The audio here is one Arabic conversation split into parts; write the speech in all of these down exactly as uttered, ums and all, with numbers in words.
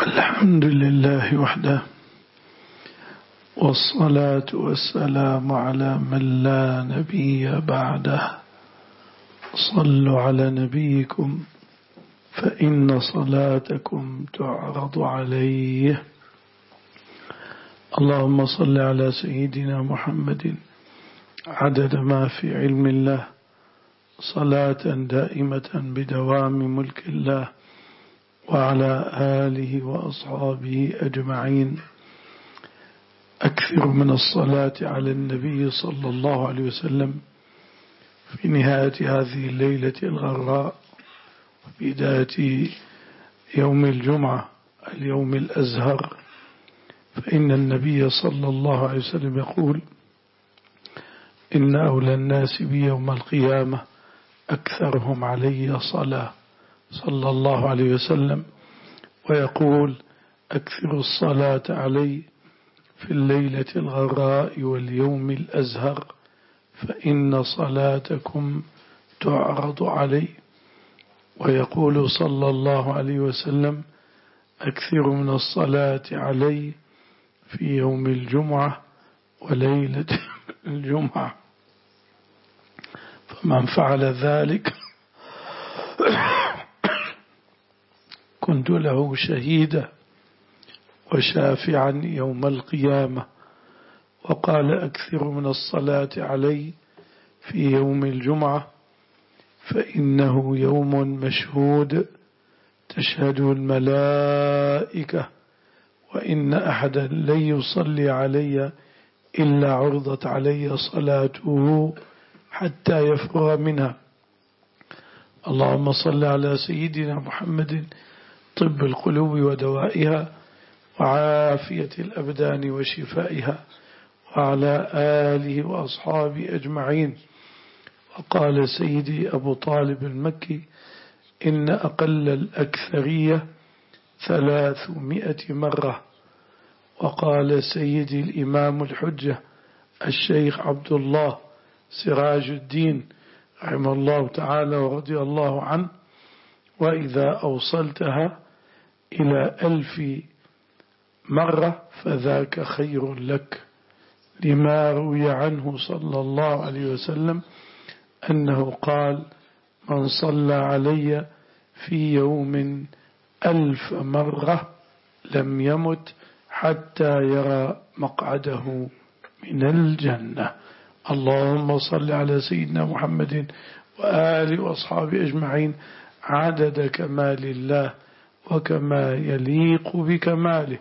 الحمد لله وحده، والصلاة والسلام على من لا نبي بعده. صلوا على نبيكم فإن صلاتكم تعرض عليه. اللهم صل على سيدنا محمد عدد ما في علم الله، صلاة دائمة بدوام ملك الله، وعلى آله وأصحابه أجمعين. أكثر من الصلاة على النبي صلى الله عليه وسلم في نهاية هذه الليلة الغراء وبداية يوم الجمعة اليوم الأزهر، فإن النبي صلى الله عليه وسلم يقول: إن أولى الناس بي يوم القيامة أكثرهم علي صلاة، صلى الله عليه وسلم. ويقول: أكثر الصلاة علي في الليلة الغراء واليوم الأزهر، فإن صلاتكم تعرض علي. ويقول صلى الله عليه وسلم: أكثر من الصلاة علي في يوم الجمعة وليلة الجمعة. فمن فعل ذلك كنت له شهيدا وشافعا يوم القيامة. وقال: أكثر من الصلاة علي في يوم الجمعة، فإنه يوم مشهود تشهده الملائكة، وإن أحدا لن يصلي علي إلا عرضت علي صلاته حتى يفرغ منها. اللهم صل على سيدنا محمد طب القلوب ودوائها وعافية الأبدان وشفائها، وعلى آله وأصحابه أجمعين. وقال سيدي أبو طالب المكي: إن أقل الأكثرية ثلاثمائة مرة. وقال سيدي الإمام الحجة الشيخ عبد الله سراج الدين رحمه الله تعالى ورضي الله عنه: وإذا أوصلتها إلى ألف مرة فذاك خير لك، لما روي عنه صلى الله عليه وسلم أنه قال: من صلى علي في يوم ألف مرة لم يمت حتى يرى مقعده من الجنة. اللهم صل على سيدنا محمد وآله وأصحابه أجمعين عدد كمال الله وكما يليق بكماله.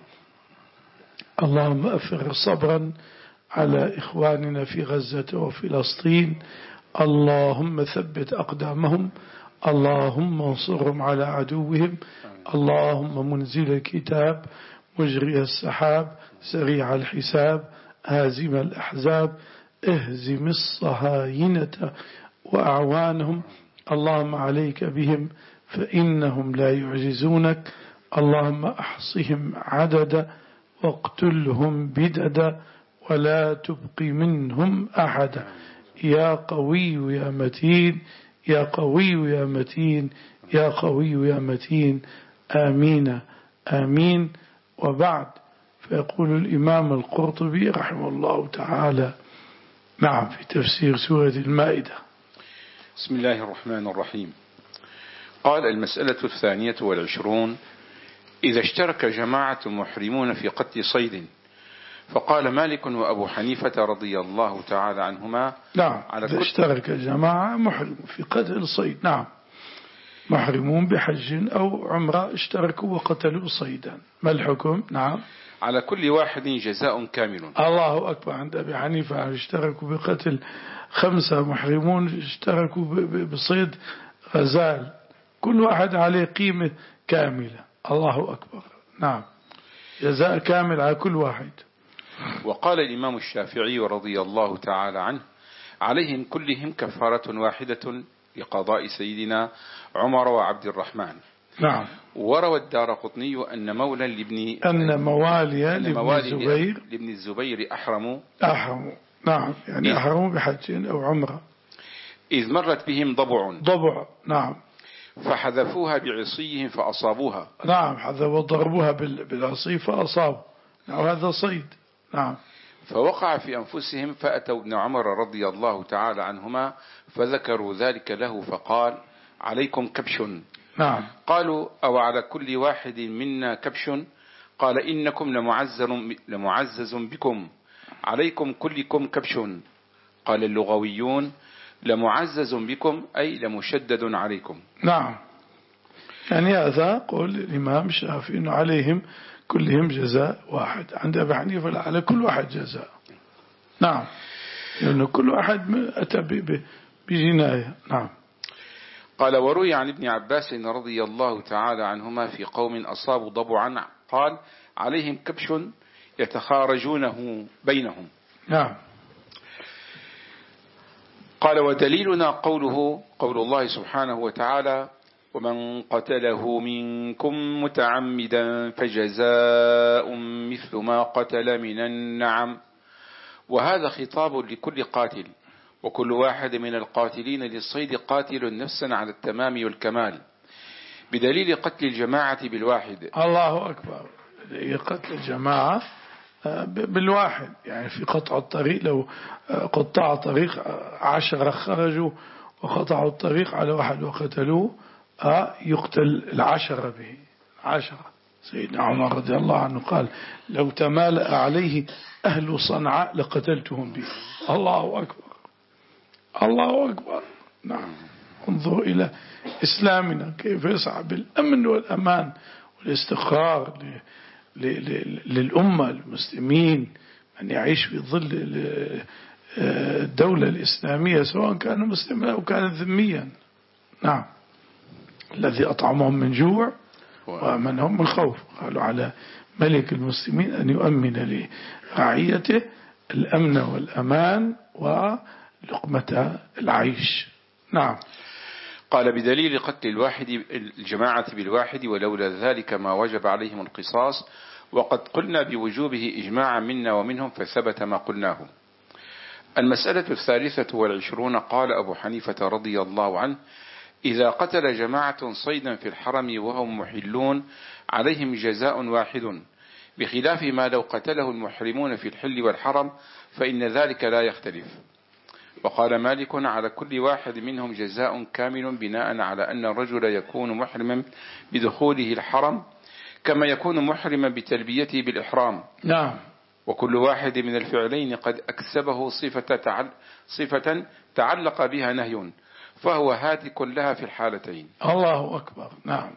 اللهم أفرغ صبرا على إخواننا في غزة وفلسطين. اللهم ثبت أقدامهم. اللهم انصرهم على عدوهم. اللهم منزل الكتاب، مجري السحاب، سريع الحساب، هازم الأحزاب، اهزم الصهاينة وأعوانهم. اللهم عليك بهم فإنهم لا يعجزونك. اللهم أحصهم عددا واقتلهم بددا ولا تبق منهم أحدا. يا قوي يا متين، يا قوي يا متين، يا قوي يا متين. آمين آمين. وبعد، فيقول الإمام القرطبي رحمه الله تعالى نعم في تفسير سورة المائدة: بسم الله الرحمن الرحيم. قال: المسألة الثانية والعشرون: إذا اشترك جماعة محرمون في قتل صيد، فقال مالك وأبو حنيفة رضي الله تعالى عنهما: نعم، على إذا اشترك جماعة محرم في قتل صيد، نعم، محرمون بحج أو عمرة اشتركوا وقتلوا صيدا، ما الحكم؟ نعم، على كل واحد جزاء كامل. الله أكبر. عند أبي حنيفة اشتركوا بقتل خمسة محرمون اشتركوا بصيد غزال، كل واحد عليه قيمة كاملة. الله أكبر. نعم، جزاء كامل على كل واحد. وقال الإمام الشافعي رضي الله تعالى عنه: عليهم كلهم كفارة واحدة لقضاء سيدنا عمر وعبد الرحمن. نعم. وروى الدارقطني أن مولى لابن أن موالي لابن الزبير لابن الزبير أحرموا أحرموا نعم، يعني أحرموا بحج أو عمرة، إذ مرت بهم ضبع ضبع. نعم. فحذفوها بعصيهم فأصابوها. نعم، حذفوا ضربوها بالعصي فأصابوا. نعم، هذا صيد. نعم. فوقع في أنفسهم فأتوا ابن عمر رضي الله تعالى عنهما فذكروا ذلك له فقال عليكم كبش. نعم. قالوا أو على كل واحد منا كبش؟ قال إنكم لمعزز, لمعزز بكم، عليكم كلكم كبش. قال اللغويون لمعزز بكم أي لمشدد عليكم. نعم، يعني هذا قول الإمام الشافعي إنه عليهم كلهم جزاء واحد، عند أبي حنيفة على كل واحد جزاء. نعم، لأنه كل واحد أتى بجناية. نعم. قال وروي عن ابن عباس رضي الله تعالى عنهما في قوم أصابوا ضبعا قال عليهم كبش يتخارجونه بينهم. نعم. قال ودليلنا قوله قول الله سبحانه وتعالى ومن قتله منكم متعمدا فجزاء مثل ما قتل من النعم. وهذا خطاب لكل قاتل، وكل واحد من القاتلين للصيد قاتل نفسا على التمام والكمال، بدليل قتل الجماعة بالواحد. الله أكبر. قتل الجماعة بالواحد، يعني في قطع الطريق، لو قطع الطريق عشرة خرجوا وقطعوا الطريق على واحد وقتلوه يقتل العشرة به. عشرة. سيدنا عمر رضي الله عنه قال لو تمالأ عليه أهل صنعاء لقتلتهم به. الله أكبر. الله أكبر. نعم. انظروا إلى إسلامنا كيف يسعى بالأمن والأمان والاستقرار للأمة المسلمين أن يعيش في ظل الدولة الإسلامية سواء كان مسلما أو كان ذميا. نعم. الذي أطعمهم من جوع وأمنهم من خوف. قالوا على ملك المسلمين أن يؤمن لرعيته الأمن والأمان ولقمة العيش. نعم. قال بدليل قتل الواحد الجماعة بالواحد ولولا ذلك ما وجب عليهم القصاص، وقد قلنا بوجوبه إجماعا منا ومنهم فثبت ما قلناه. المسألة الثالثة والعشرون قال أبو حنيفة رضي الله عنه إذا قتل جماعة صيدا في الحرم وهم محلون عليهم جزاء واحد، بخلاف ما لو قتله المحرمون في الحل والحرم فإن ذلك لا يختلف. وقال مالك على كل واحد منهم جزاء كامل بناء على أن الرجل يكون محرما بدخوله الحرم كما يكون محرما بتلبيته بالإحرام. نعم. وكل واحد من الفعلين قد أكسبه صفة, تعل صفة تعلق بها نهي فهو هاتك لها في الحالتين. الله أكبر. نعم.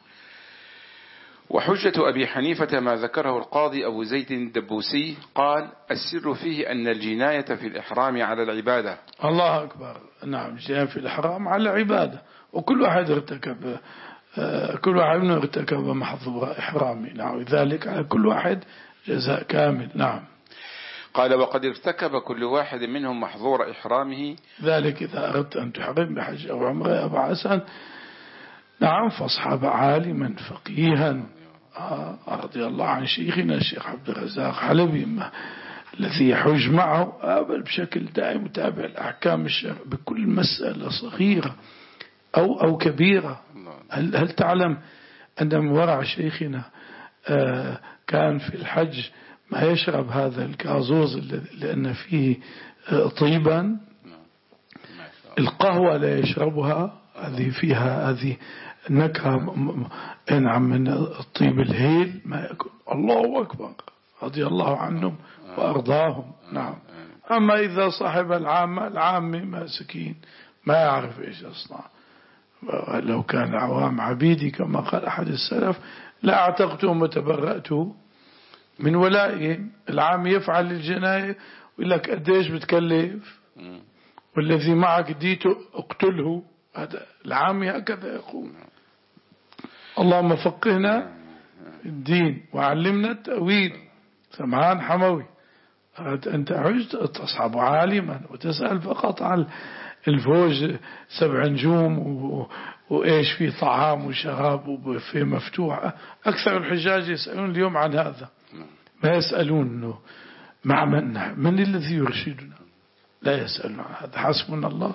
وحجة أبي حنيفة ما ذكره القاضي أبو زيد الدبوسي قال السر فيه أن الجناية في الإحرام على العبادة. الله أكبر. نعم، الجناية في الإحرام على العبادة، وكل واحد ارتكب كل واحد منه ارتكب محظور إحرامي. نعم، ذلك على كل واحد جزاء كامل. نعم. قال وقد ارتكب كل واحد منهم محظور إحرامه، ذلك إذا أردت أن تحرم بحج أو عمرة يا أبا حسن. نعم. فاصحب عالما فقيها رضي الله عن شيخنا الشيخ عبد الرزاق حلبي الذي يحج معه بشكل دائم متابع الأحكام الشرع بكل مسألة صغيرة أو أو كبيرة. هل هل تعلم أن من ورع شيخنا كان في الحج ما يشرب هذا الكازوز لأن فيه طيبا، القهوة لا يشربها، هذه فيها هذه نكهة نعم من الطيب الهيل ما يكون. الله أكبر. رضي الله عنهم وأرضاهم. نعم. أما إذا صاحب العامة العامي مسكين ما يعرف إيش يصنع، لو كان عوام عبيدي كما قال أحد السلف لا اعتقتهم وتبرأته من ولائهم. العام يفعل الجناية ويقول لك قديش بتكلف والذي معك ديته اقتله. هذا العامي هكذا يقول. اللهم فقهنا الدين وعلمنا التأويل. سمعان حموي أنت عجت تصحب عالما وتسأل فقط عن الفوج سبع نجوم وإيش في طعام وشراب وفي مفتوح. أكثر الحجاج يسألون اليوم عن هذا، ما يسألون إنه مع من من الذي يرشدنا، لا يسألون عن هذا. حسبنا الله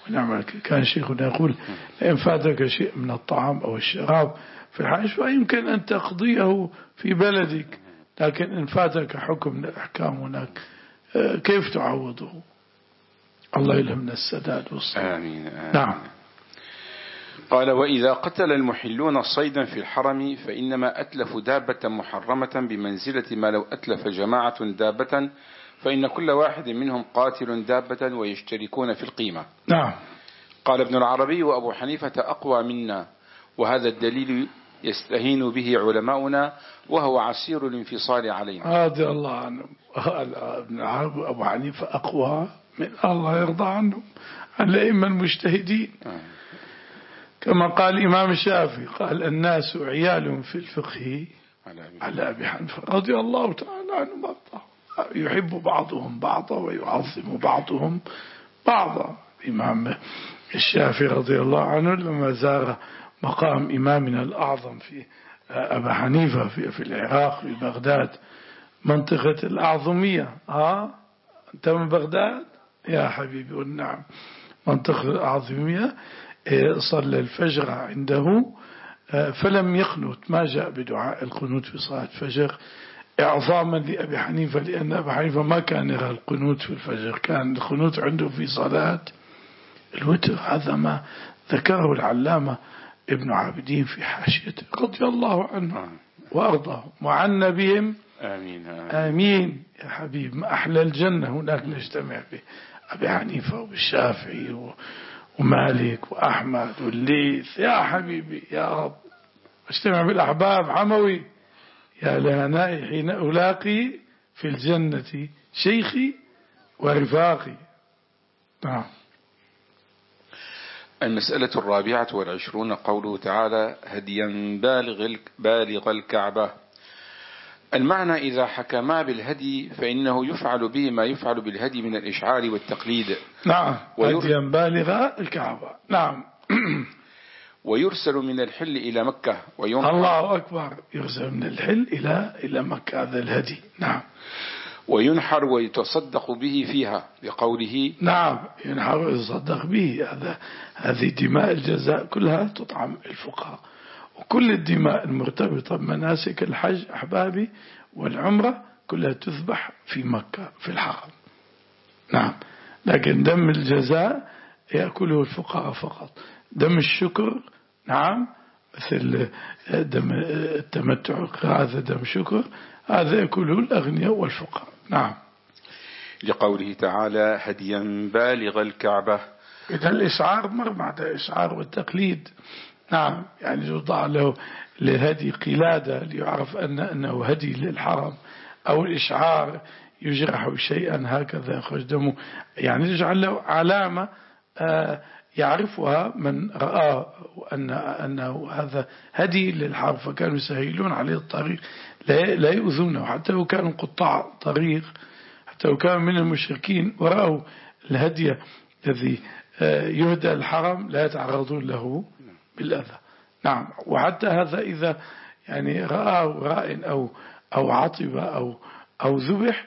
ونعم. كان شيخنا يقول إن فاتك شيء من الطعام أو الشراب في الحاج فيمكن أن تقضيه في بلدك، لكن إن فاتك حكم من الأحكام هناك كيف تعوضه؟ الله يلهمنا السداد والصواب. آمين, آمين. نعم. قال وإذا قتل المحلون صيدا في الحرم فإنما أتلفوا دابة محرمة بمنزلة ما لو أتلف جماعة دابة، فإن كل واحد منهم قاتل دابة ويشتركون في القيمة. نعم. قال ابن العربي وأبو حنيفة أقوى منا، وهذا الدليل يستهين به علماؤنا وهو عسير الانفصال علينا. رضي الله عنهم. ابن العربي وأبو حنيفة أقوى من الله يرضى عنهم، عن الأئمة المجتهدين. آه. كما قال الإمام الشافعي قال الناس عيال في الفقه على أبي حنيفة رضي الله تعالى عنه وارضاه، يحب بعضهم بعضا ويعظم بعضهم بعضا. الإمام الشافعي رضي الله عنه لما زار مقام إمامنا الأعظم في أبا حنيفة في, في العراق في بغداد منطقة الأعظمية. ها أنت من بغداد يا حبيبي؟ والنعم منطقة الأعظمية. صلى الفجر عنده فلم يقنت، ما جاء بدعاء القنوت في صلاة الفجر إعظاما لأبي حنيفة، لأن أبي حنيفة ما كان يرى القنوت في الفجر، كان القنوت عنده في صلاة الوتر. هذا ما ذكره العلامة ابن عابدين في حاشيته رضي الله عنه وأرضاه وعنا بهم. آمين, آمين. آمين يا حبيب. ما أحلى الجنة هناك نجتمع به أبي حنيفة والشافعي ومالك وأحمد والليث يا حبيبي يا رب. اجتمع بالأحباب عموي يا لهنائي حين ألاقي في الجنة شيخي ورفاقي. نعم. المسألة الرابعة والعشرون قوله تعالى هديا بالغ, بالغ الكعبة. المعنى إذا حكما بالهدي فإنه يفعل به ما يفعل بالهدي من الإشعار والتقليد. نعم. هديا بالغ الكعبة. نعم. ويرسل من الحل إلى مكة وينحر. الله أكبر. يرسل من الحل إلى إلى مكة هذا الهدي. نعم. وينحر ويتصدق به فيها بقوله. نعم. ينحر ويتصدق به. هذا هذه دماء الجزاء كلها تطعم الفقراء، وكل الدماء المرتبطة بمناسك الحج أحبابي والعمرة كلها تذبح في مكة في الحرم. نعم. لكن دم الجزاء يأكله الفقراء فقط. دم الشكر نعم مثل دم التمتع هذا دم شكر، هذا يأكله الأغنياء والفقراء. نعم. لقوله تعالى هديا بالغ الكعبة. إذا الإشعار مر بعد الإشعار والتقليد. نعم. يعني يوضع له لهدي قلادة ليعرف أن أنه هدي للحرم، أو الإشعار يجرح شيئا هكذا يخرج دمه، يعني يجعل له علامة يعرفها من رآه أن أنه هذا هدي للحرم، فكانوا يسهلون عليه الطريق لا يؤذونه، حتى لو كانوا قطاع طريق، حتى لو كانوا من المشركين ورأوا الهدي الذي يهدى الحرم لا يتعرضون له بالأذى. نعم. وحتى هذا إذا يعني رأى راء أو أو عطب أو أو ذبح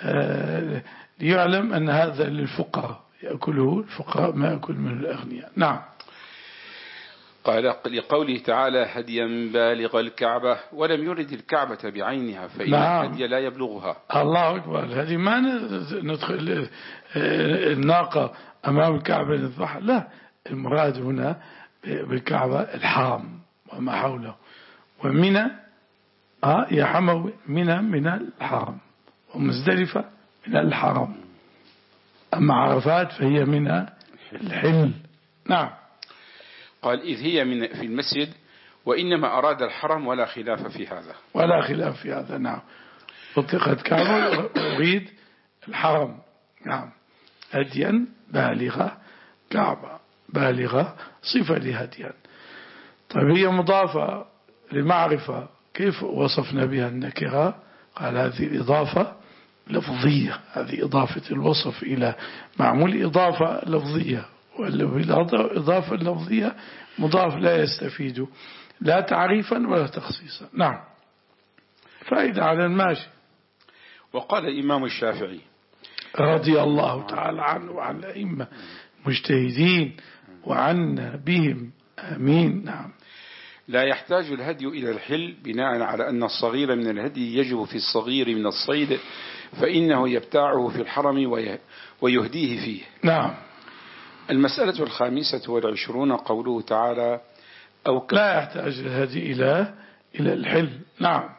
ليعلم أن هذا للفقراء يأكله الفقراء ما يأكل من الأغنياء. نعم. قال لقوله تعالى هديا بالغ الكعبة ولم يرد الكعبة بعينها فإن نعم. الهدي لا يبلغها. الله أكبر. هذه ما ندخل الناقة أمام الكعبة نذبحها، لا، المراد هنا بالكعبة الحرم وما حوله، ومنى آه يا حموي منى من الحرم، ومزدلفة من الحرم، أما عرفات فهي من الحل. نعم. قال إذ هي من في المسجد وإنما أراد الحرم ولا خلاف في هذا. ولا خلاف في هذا. نعم. أطلقت كعبة أريد الحرم. نعم. هديا بالغة كعبة بالغة صفة لهديا. طيب هي مضافة لمعرفة، كيف وصفنا بها النكرة؟ قال هذه إضافة لفظية، هذه إضافة الوصف إلى معمول إضافة لفظية، والإضافة اللفظية مضاف لا يستفيد لا تعريفا ولا تخصيصا. نعم. فائدة على الماشي. وقال الإمام الشافعي رضي الله تعالى عنه وعن الأئمة مجتهدين وعنا بهم آمين. نعم. لا يحتاج الهدي إلى الحل بناء على أن الصغير من الهدي يجب في الصغير من الصيد، فإنه يبتاعه في الحرم ويهديه فيه. نعم. المسألة الخامسة والعشرون قوله تعالى أو لا يحتاج الهدي إلى إلى الحل. نعم.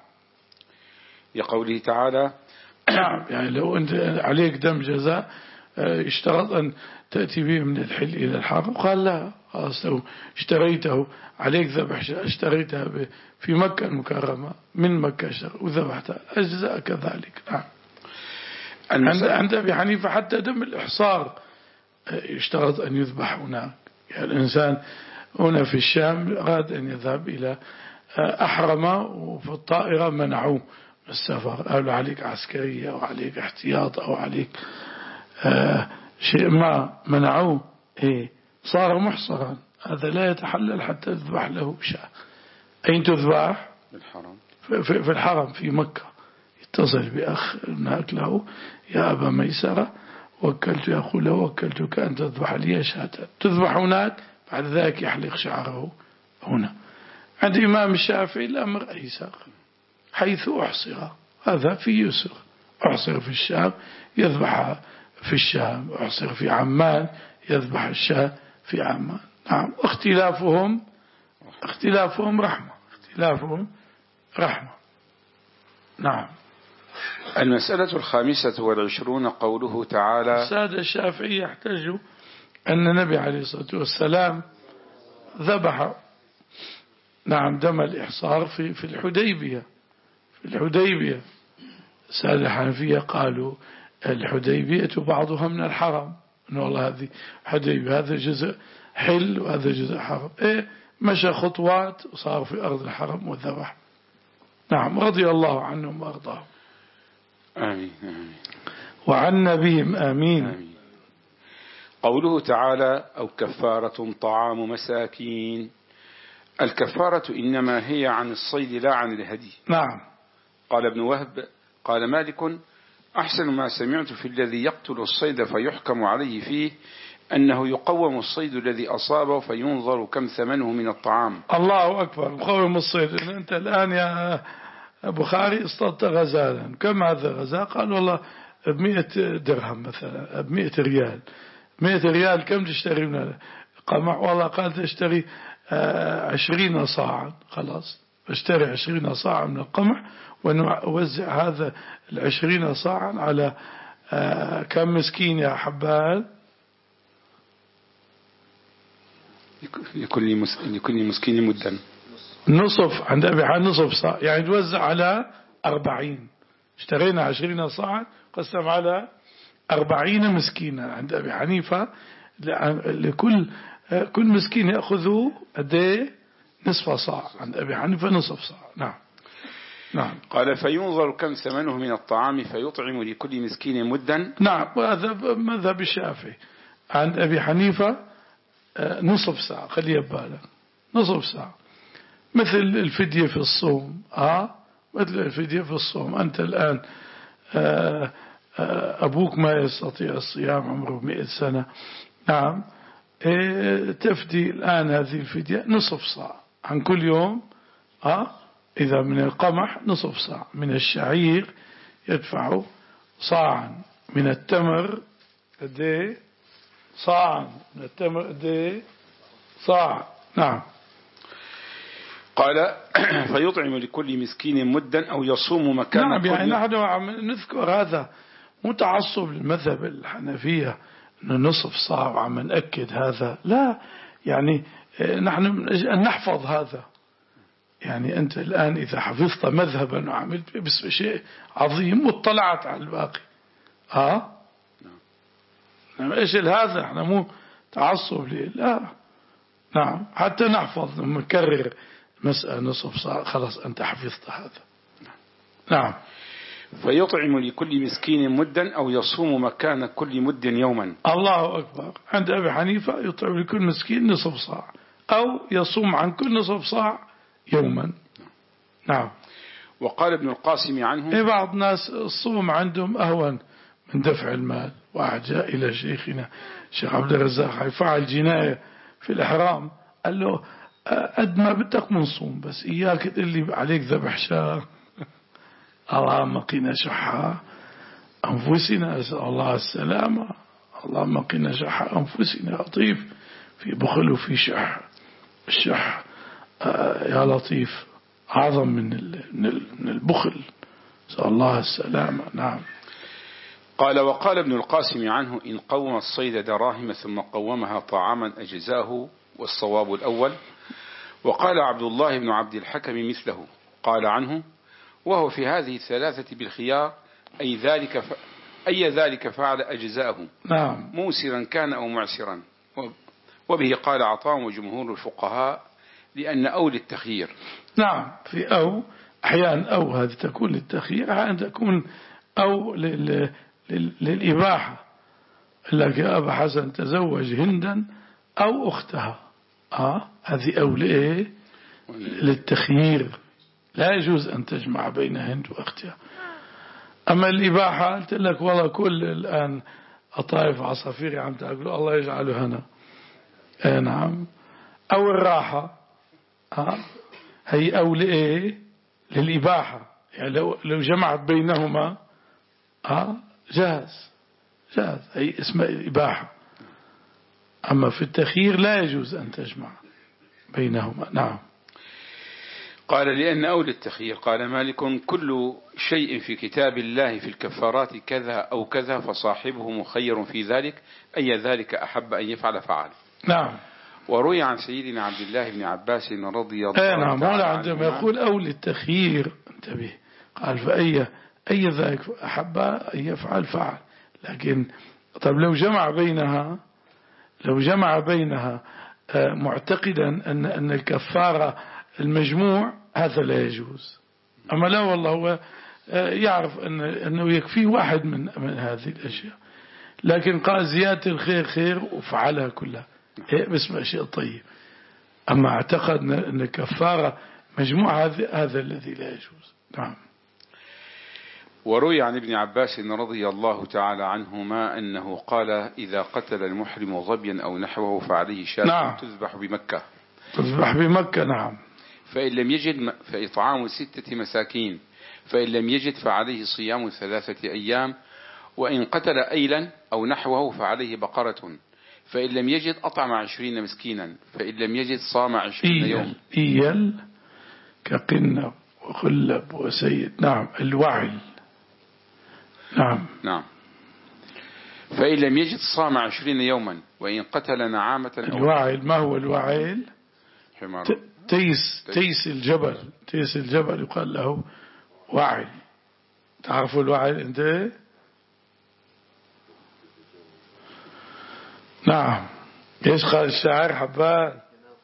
يقوله تعالى نعم، يعني لو أنت عليك دم جزاء اشترط أن تأتي به من الحل إلى الحرم، قال لا، خلاص لو اشتريته عليك ذبح اشتريتها في مكة المكرمة من مكة وذبحتها أجزاء كذلك. نعم. عند عند أبي حنيفة حتى دم الإحصار يشترط أن يذبح هناك. يعني الإنسان هنا في الشام أراد أن يذهب إلى أحرم وفي الطائرة منعوه من السفر، قالوا عليك عسكرية أو عليك احتياط أو عليك آه شيء ما، منعوه، إيه صار محصرا، هذا لا يتحلل حتى تذبح له شاة. أين تذبح؟ في, في, في الحرم في مكة. يتصل بأخ هناك له، يا أبا ميسرة وكلت، يقول له وكلتك أن تذبح لي شاة، تذبح هناك، بعد ذلك يحلق شعره هنا. عند إمام الشافعي الأمر أيسر، حيث أحصر هذا في يسر، أحصر في الشام يذبح في الشام، أحصر في عمان يذبح الشاة في عمان. نعم. اختلافهم اختلافهم رحمة، اختلافهم رحمة. نعم. المسألة الخامسة والعشرون قوله تعالى السادة الشافعي يحتجوا أن النبي عليه الصلاة والسلام ذبح نعم دم الإحصار في في الحديبية، في الحديبية. السادة الحنفية قالوا الحديبية بعضها من الحرم، إنه والله هذه حديبية، هذا جزء حل وهذا جزء حرم. إيه مشى خطوات وصار في أرض الحرم وذبح. نعم. رضي الله عنهم وأرضاهم. آمين آمين. وعنا بهم آمين, آمين. قوله تعالى أو كفارة طعام مساكين، الكفارة إنما هي عن الصيد لا عن الهدي. نعم. قال ابن وهب قال مالك أحسن ما سمعت في الذي يقتل الصيد فيحكم عليه فيه أنه يقوم الصيد الذي أصابه فينظر كم ثمنه من الطعام. الله أكبر. يقوم الصيد. أنت الآن يا بخاري اصطدت غزالا، كم هذا غزال؟ قال والله بمئة درهم مثلا، بمئة ريال. مئة ريال كم تشتري من القمح؟ والله قال تشتري عشرين صاعا. خلاص اشتري عشرين صاعا من القمح ونوزع هذا العشرين صاعا على كم مسكين يا حبال؟ لكل مسكين لكل مسكين مدا نصف. عند أبي حنيفة نصف صاع، يعني توزع على أربعين. اشترينا عشرين صاعا قسم على أربعين مسكينا. عند أبي حنيفة لكل كل مسكين يأخذ قد نصف صاع. عند أبي حنيفة نصف صاع. نعم. نعم. قال فينظر كم ثمنه من الطعام فيطعم لكل مسكين مدا. نعم. وهذا مذهب الشافعي. عند أبي حنيفة نصف ساعة، خليه ببالك نصف ساعة، مثل الفدية في الصوم. آه مثل الفدية في الصوم. أنت الآن آه آه أبوك ما يستطيع الصيام، عمره مئة سنة. نعم. إيه تفدي الآن هذه الفدية نصف ساعة عن كل يوم. آه إذا من القمح نصف ساعة، من الشعير يدفع صاعا، من التمر قد صاعا، من التمر قد صاع. نعم. قال فيطعم لكل مسكين مدا أو يصوم مكان. نعم. يعني نحن نذكر هذا متعصب للمذهب الحنفية أنه نصف صاع وعم نأكد هذا، لا، يعني نحن أن نحفظ هذا. يعني أنت الآن إذا حفظت مذهبا وعملت بس شيء عظيم واطلعت على الباقي. ها نعم. إيش هذا؟ احنا مو تعصب ليه، لا. نعم. حتى نحفظ نكرر مسألة نصف صاع، خلاص أنت حفظت هذا. نعم. فيطعم لكل مسكين مدا أو يصوم مكان كل مد يوما. الله أكبر. عند أبي حنيفة يطعم لكل مسكين نصف صاع أو يصوم عن كل نصف صاع يوما. نعم. وقال ابن القاسم عنه إيه بعض الناس الصوم عندهم أهون من دفع المال. واحد جاء إلى شيخنا الشيخ عبد الرزاق فعل جناية في الإحرام، قال له قد ما بدك منصوم بس إياك تقول لي عليك ذبح شاة. اللهم قنا شح أنفسنا، أسأل الله السلامة. اللهم قنا شح أنفسنا لطيف في بخل وفي شح. الشح يا لطيف أعظم من من البخل، أسأل الله السلامة. نعم. قال وقال ابن القاسم عنه إن قوم الصيد دراهم ثم قومها طعاما أجزاه، والصواب الأول. وقال عبد الله بن عبد الحكم مثله، قال عنه وهو في هذه الثلاثة بالخيار أي ذلك ف... أي ذلك فعل أجزاه. نعم. موسرا كان أو معسرا. وبه قال عطاء وجمهور الفقهاء لأن أو للتخيير. نعم. في أو أحيانا أو هذه تكون للتخيير، أحيانا تكون أو لل... لل... للإباحة. لك يا أبا حسن تزوج هندا أو أختها، آه هذه أو لإيه؟ للتخيير، لا يجوز أن تجمع بين هند وأختها. أما الإباحة قلت لك والله كل الآن أطايف عصافيري عم تأكلوا الله يجعله هنا. آه نعم. أو الراحة، آه هي أو لإيه؟ للإباحة، يعني لو لو جمعت بينهما آه جاز جاز، هي اسمها الإباحة. أما في التخيير لا يجوز أن تجمع بينهما. نعم. قال لأن أولى التخيير. قال مالك كل شيء في كتاب الله في الكفارات كذا أو كذا فصاحبه مخير في ذلك، أي ذلك أحب أن يفعل فعل. نعم. وروي عن سيدنا عبد الله بن عباس رضي الله عنه. نعم. هنا عندما يقول أولى التخيير انتبه، قال فأي أي ذلك أحب أن يفعل فعل. لكن طب لو جمع بينها لو جمع بينها معتقدا أن أن الكفارة المجموع، هذا لا يجوز. أما لا والله هو يعرف أن أنه يكفيه واحد من من هذه الأشياء، لكن قال زيادة الخير خير وفعلها كلها باسم شيء طيب. أما اعتقد أن الكفارة مجموع، هذا هذا الذي لا يجوز. نعم. وروي عن ابن عباس رضي الله تعالى عنهما أنه قال إذا قتل المحرم ظبيا أو نحوه فعليه شاة نعم. تذبح بمكة تذبح بمكة. نعم. فإن لم يجد فإطعام ستة مساكين، فإن لم يجد فعليه صيام ثلاثة أيام، وإن قتل أيلا أو نحوه فعليه بقرة، فإن لم يجد أطعم عشرين مسكينا، فإن لم يجد صام عشرين يوم. إيل كقنب وخلب وسيد. نعم. الوعل. نعم. نعم. فإن لم يجد صام عشرين يوما، وإن قتل نعامة. الوعل ما هو الوعل؟ حمار. تيس تيس الجبل تيس الجبل يقال له وعل. تعرفوا الوعل انت؟ نعم. ايش قال الشاعر حبان؟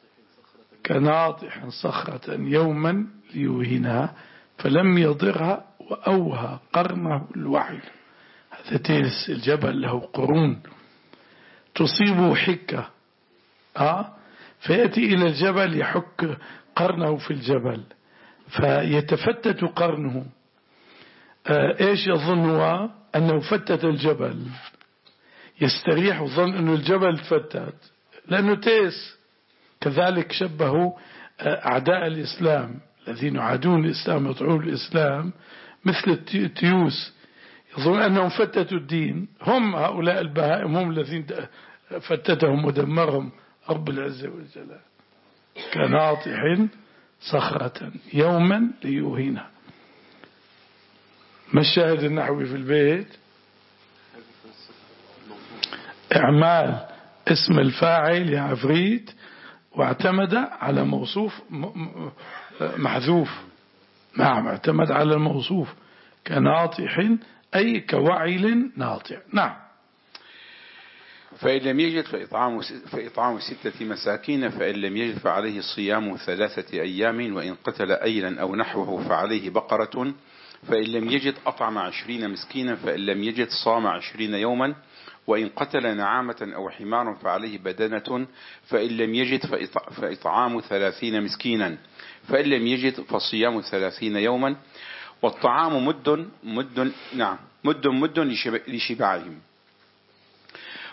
كناطح صخرة يوما ليوهنها فلم يضرها وأوهى قرنه الوعل. هذا تيس الجبل له قرون تصيبه حكة، آه فيأتي إلى الجبل يحك قرنه في الجبل فيتفتت قرنه. آه إيش يظن هو؟ أنه فتت الجبل، يستريح وظن أنه الجبل فتت لأنه تيس. كذلك شبهوا آه أعداء الإسلام الذين يعادون الإسلام يطعون الإسلام مثل التيوس، يظن أنهم فتتوا الدين. هم هؤلاء البهائم هم الذين فتتهم ودمرهم رب العزة والجلال. كناطح صخرة يوما ليوهنها. ما الشاهد النحوي في البيت؟ إعمال اسم الفاعل يا عفريت واعتمد على موصوف محذوف. نعم. اعتمد على الموصوف كناطح أي كوعل ناطع. نعم. فإن لم يجد فإطعام, فإطعام ستة مساكين، فإن لم يجد فعليه صيام ثلاثة أيام، وإن قتل أيلا أو نحوه فعليه بقرة، فإن لم يجد أطعم عشرين مسكينا، فإن لم يجد صام عشرين يوما، وإن قتل نعامة أو حمارا فعليه بدنة، فإن لم يجد فإطعام ثلاثين مسكينا، فإن لم يجد فصيام ثلاثين يوما. والطعام مد مد نعم مد مد لشبعهم.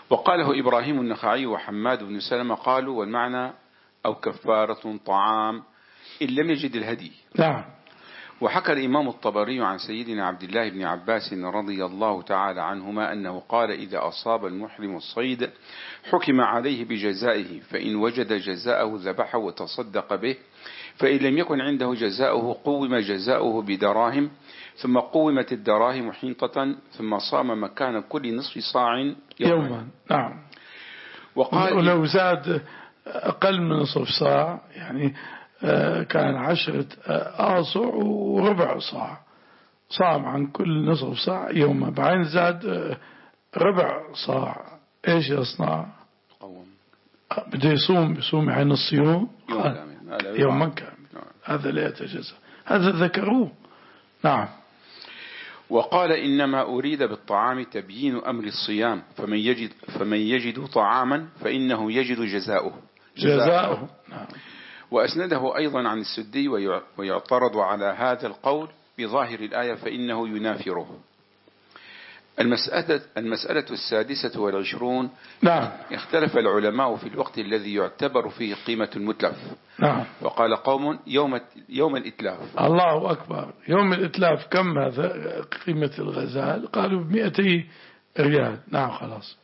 وقاله إبراهيم النخعي وحماد بن سلمة قالوا والمعنى أو كفارة طعام إن لم يجد الهدي. نعم. وحكى الإمام الطبري عن سيدنا عبد الله بن عباس رضي الله تعالى عنهما أنه قال إذا أصاب المحرم الصيد حكم عليه بجزائه، فإن وجد جزاءه ذبحه وتصدق به، فإن لم يكن عنده جزاؤه قوم جزاؤه بدراهم، ثم قومت الدراهم حنطة، ثم صام مكان كل نصف صاع يوما, يوما. نعم. وقال ولو زاد أقل من نصف صاع يعني كان عشرة آصع وربع صاع، صام عن كل نصف صاع يوما، بعدين زاد ربع صاع ايش يصنع؟ بده يصوم يصوم عن الصيام يوما كامل، هذا لا يتجزأ، هذا ذكروه. نعم. وقال إنما أريد بالطعام تبيين أمر الصيام، فمن يجد, فمن يجد طعاما فإنه يجد جزاؤه جزاؤه. نعم. وأسنده أيضا عن السدي ويعترض على هذا القول بظاهر الآية فإنه ينافره. المسألة, المسألة السادسة والعشرون. نعم. اختلف العلماء في الوقت الذي يعتبر فيه قيمة المتلف. نعم. وقال قوم يوم, يوم الإتلاف. الله أكبر. يوم الإتلاف كم هذا قيمة الغزال؟ قالوا بمئتي ريال. نعم خلاص.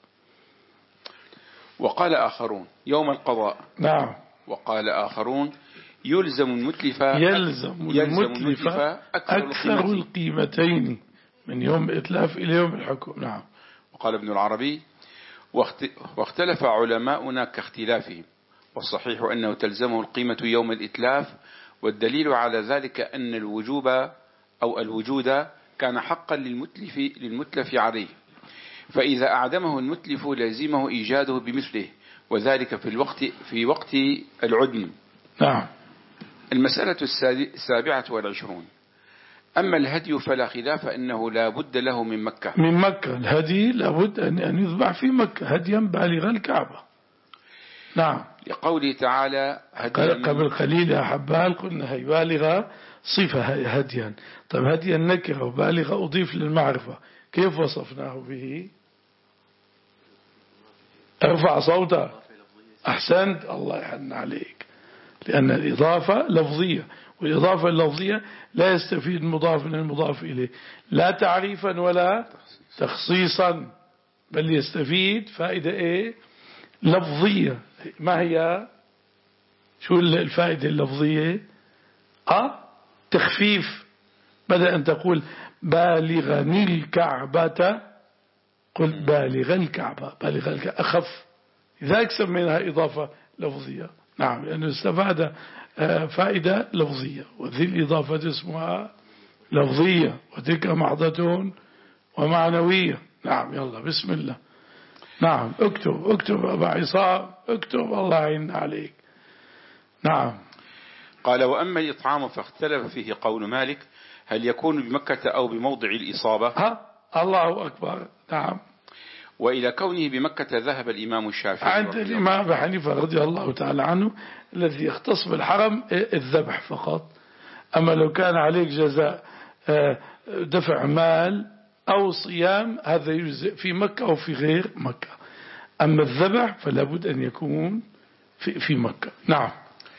وقال آخرون يوم القضاء. نعم. وقال آخرون يلزم المتلف يلزم المتلف أكثر, أكثر القيمتين من يوم الإتلاف إلى يوم الحكم. نعم. وقال ابن العربي واختلف علماؤنا كاختلافهم، والصحيح أنه تلزمه القيمة يوم الإتلاف، والدليل على ذلك أن الوجوب أو الوجود كان حقا للمتلف, للمتلف عليه، فإذا أعدمه المتلف لازمه إيجاده بمثله، وذلك في الوقت في وقت العدم. نعم. المسألة السابعة والعشرون. أما الهدي فلا خلاف أنه لا بد له من مكة. من مكة الهدي لابد أن يذبح في مكة هديا بالغ الكعبة. نعم. لقوله تعالى قبل قليل يا حبال قلنا هي بالغة صفة هديا. طيب هديا نكرة وبالغة أضيف للمعرفة، كيف وصفناه به؟ ارفع صوتك. أحسنت، الله يحن عليك، لأن الإضافة لفظية، والإضافة اللفظية لا يستفيد مضاف من المضاف إليه لا تعريفا ولا تخصيصا، بل يستفيد فائدة إيه؟ لفظية. ما هي؟ شو الفائدة اللفظية؟ أه؟ تخفيف. بدأ أن تقول بالغني الكعبة قل بالغ الكعبة، بالغ الكعبة أخف، لذلك سميناها إضافة لفظية. نعم، لأنه استفاد فائدة لفظية، وذي الإضافة اسمها لفظية، وتلك معضة ومعنوية. نعم. يلا بسم الله. نعم. اكتب اكتب أبا عصام اكتب، الله يعين عليك. نعم. قال وأما الإطعام فاختلف فيه قول مالك هل يكون بمكة أو بموضع الإصابة. ها الله أكبر. نعم. وإلى كونه بمكة ذهب الإمام الشافعي عند الإمام أبي حنيفة رضي الله تعالى عنه الذي يختص بالحرم الذبح فقط، أما لو كان عليك جزاء دفع مال أو صيام هذا يجزئ في مكة أو في غير مكة، أما الذبح فلا بد أن يكون في, في مكة. نعم.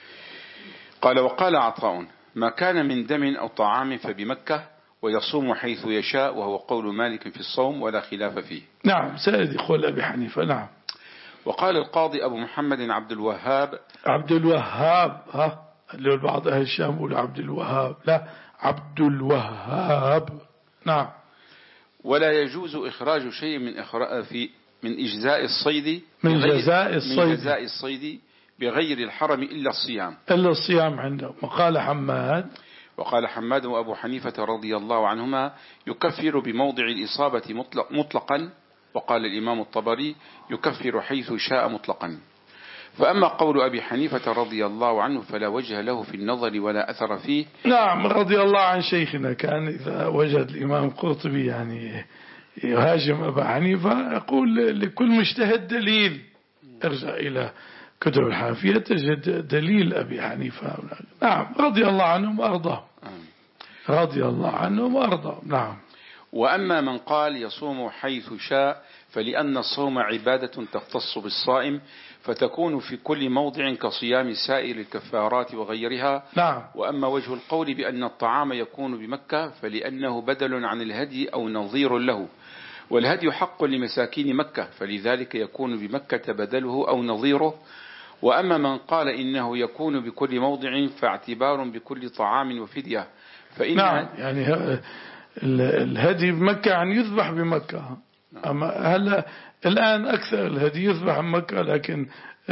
قال وقال عطاء ما كان من دم أو طعام فبمكة ويصوم حيث يشاء، وهو قول مالك في الصوم ولا خلاف فيه. نعم. سيدي قول أبي حنيفة. نعم. وقال القاضي أبو محمد عبد الوهاب عبد الوهاب ها اللي البعض أهل الشام يقول عبد الوهاب، لا عبد الوهاب. نعم. ولا يجوز إخراج شيء من إخراج في من إجزاء الصيد من جزاء الصيد من جزاء الصيد بغير الحرم إلا الصيام إلا الصيام عنده. وقال حماد وقال حماد وأبو حنيفة رضي الله عنهما يكفر بموضع الإصابة مطلق مطلقا، وقال الإمام الطبري يكفر حيث شاء مطلقا. فأما قول أبي حنيفة رضي الله عنه فلا وجه له في النظر ولا أثر فيه. نعم. رضي الله عن شيخنا كان إذا وجد الإمام القرطبي يعني يهاجم أبا حنيفة يقول لكل مجتهد دليل، ارجع إلى كتب الحنفية تجد دليل أبي حنيفة. نعم. رضي الله عنهم وأرضاهم. رضي الله عنهم وأرضاهم. نعم. وأما من قال يصوم حيث شاء فلأن الصوم عبادة تختص بالصائم فتكون في كل موضع كصيام سائر الكفارات وغيرها. نعم. وأما وجه القول بأن الطعام يكون بمكة فلأنه بدل عن الهدي أو نظير له، والهدي حق لمساكين مكة فلذلك يكون بمكة بدله أو نظيره. وأما من قال إنه يكون بكل موضع فاعتبار بكل طعام وفدية فإن نعم، يعني الهدي بمكة يعني يذبح بمكة. أما هلا الآن أكثر الهدي يذبح بمكة لكن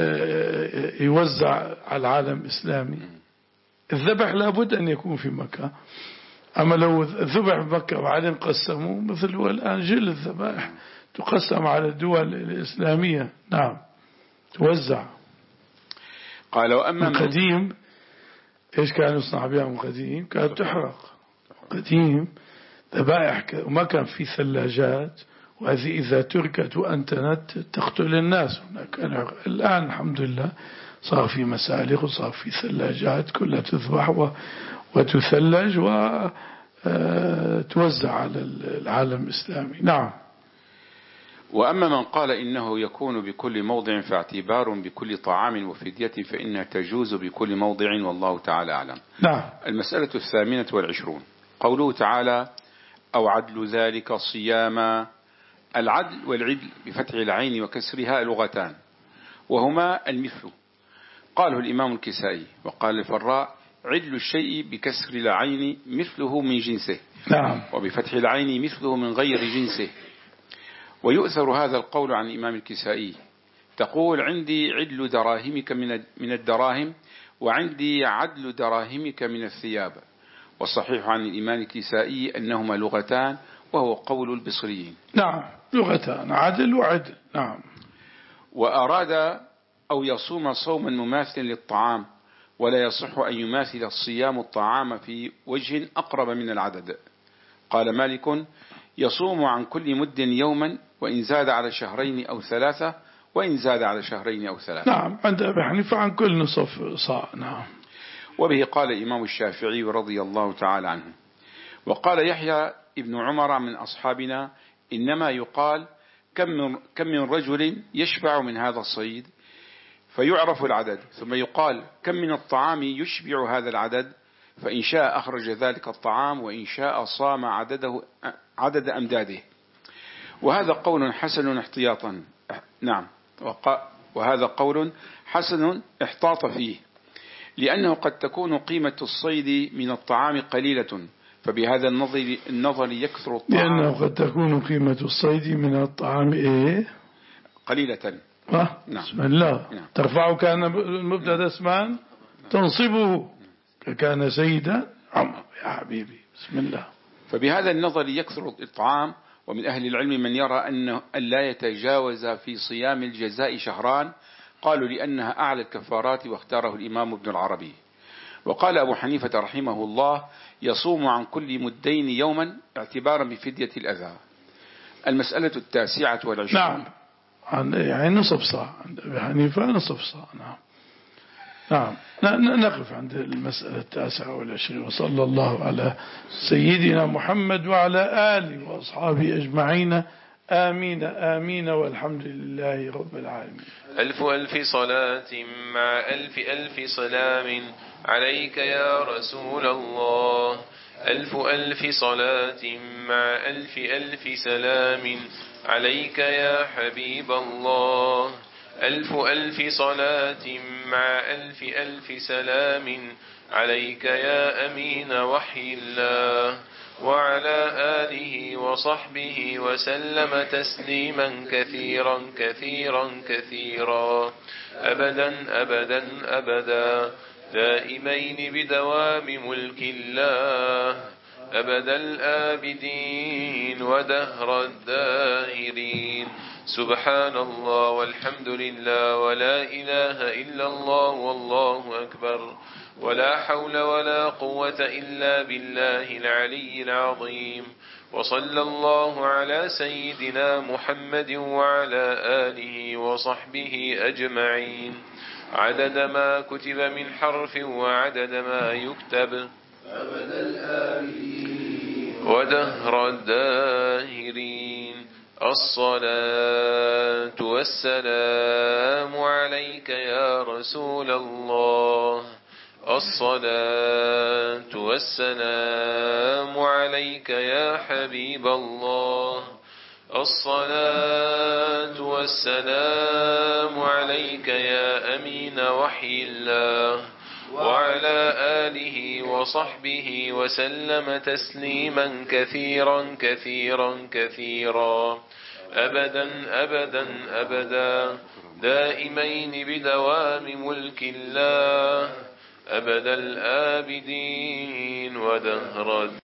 يوزع على العالم الإسلامي. الذبح لابد أن يكون في مكة. أما لو ذبح بمكة وبعدين قسموا مثل هو الآن جل الذبائح تقسم على الدول الإسلامية. نعم توزع. قال وأما من قديم إيش كان يصنع بها من قديم؟ كانت تحرق قديم ذبائح وما كان في ثلاجات، وهذه إذا تركت وأنتنت تقتل الناس هناك. الآن الحمد لله صار في مسالخ وصار في ثلاجات كلها تذبح وتثلج وتوزع على العالم الإسلامي. نعم. وأما من قال إنه يكون بكل موضع فاعتبار بكل طعام وفدية فإنها تجوز بكل موضع والله تعالى أعلم. نعم. المسألة الثامنة والعشرون قوله تعالى أو عدل ذلك صياما. العدل والعدل بفتح العين وكسرها لغتان وهما المثل. قاله الإمام الكسائي وقال الفراء عدل الشيء بكسر العين مثله من جنسه. نعم. وبفتح العين مثله من غير جنسه. ويؤثر هذا القول عن الإمام الكسائي تقول عندي عدل دراهمك من الدراهم وعندي عدل دراهمك من الثياب. والصحيح عن الإمام الكسائي أنهما لغتان وهو قول البصريين. نعم لغتان عدل وعدل. نعم. وأراد أو يصوم صوما مماثلا للطعام ولا يصح أن يماثل الصيام الطعام في وجه أقرب من العدد. قال مالك يصوم عن كل مد يوما وإن زاد على شهرين أو ثلاثة وإن زاد على شهرين أو ثلاثة. نعم عند أبي حنيفة عن كل نصف صاع. نعم. وبه قال الإمام الشافعي رضي الله تعالى عنه. وقال يحيى ابن عمر من أصحابنا إنما يقال كم من, كم من رجل يشبع من هذا الصيد فيعرف العدد ثم يقال كم من الطعام يشبع هذا العدد فإن شاء أخرج ذلك الطعام وإن شاء صام عدده عدد أمداده. وهذا قول حسن احتياطا. نعم. وهذا قول حسن احتاط فيه لأنه قد تكون قيمة الصيد من الطعام قليلة فبهذا النظر, النظر يكثر الطعام. لأنه قد تكون قيمة الصيد من الطعام إيه؟ قليلة. أه؟ نعم. بسم الله. نعم. ترفعه كان المبتدا اسمان تنصبه كان سيدا عمر يا حبيبي. بسم الله. فبهذا النظر يكثر الطعام. ومن أهل العلم من يرى أنه أن لا يتجاوز في صيام الجزاء شهران قالوا لأنها أعلى الكفارات واختاره الإمام ابن العربي. وقال أبو حنيفة رحمه الله يصوم عن كل مدين يوما اعتبارا بفدية الأذى. المسألة التاسعة والعشرون. نعم يعني نصف صاع عند أبي حنيفة نصف صاع. نعم. نعم نقف عند المسألة التاسعة والعشرين. وصلى الله على سيدنا محمد وعلى آله وأصحابه أجمعين. آمين آمين والحمد لله رب العالمين. ألف ألف صلاة مع ألف ألف سلام عليك يا رسول الله. ألف ألف صلاة مع ألف ألف سلام عليك يا حبيب الله. ألف ألف صلاة مع ألف ألف سلام عليك يا أمين وحي الله. وعلى آله وصحبه وسلم تسليما كثيرا كثيرا كثيرا أبدا أبدا أبدا دائمين بدوام ملك الله أبد الآبدين ودهر الداهرين. سبحان الله والحمد لله ولا إله إلا الله والله أكبر ولا حول ولا قوة إلا بالله العلي العظيم. وصلى الله على سيدنا محمد وعلى آله وصحبه أجمعين عدد ما كتب من حرف وعدد ما يكتب أبد الآبدين ودهر الداهرين. الصلاة والسلام عليك يا رسول الله. الصلاة والسلام عليك يا حبيب الله. الصلاة والسلام عليك يا أمين وحي الله، وعلى آله وصحبه وسلم تسليما كثيرا كثيرا كثيرا أبدا أبدا أبدا دائمين بدوام ملك الله أبد الآبدين ودهر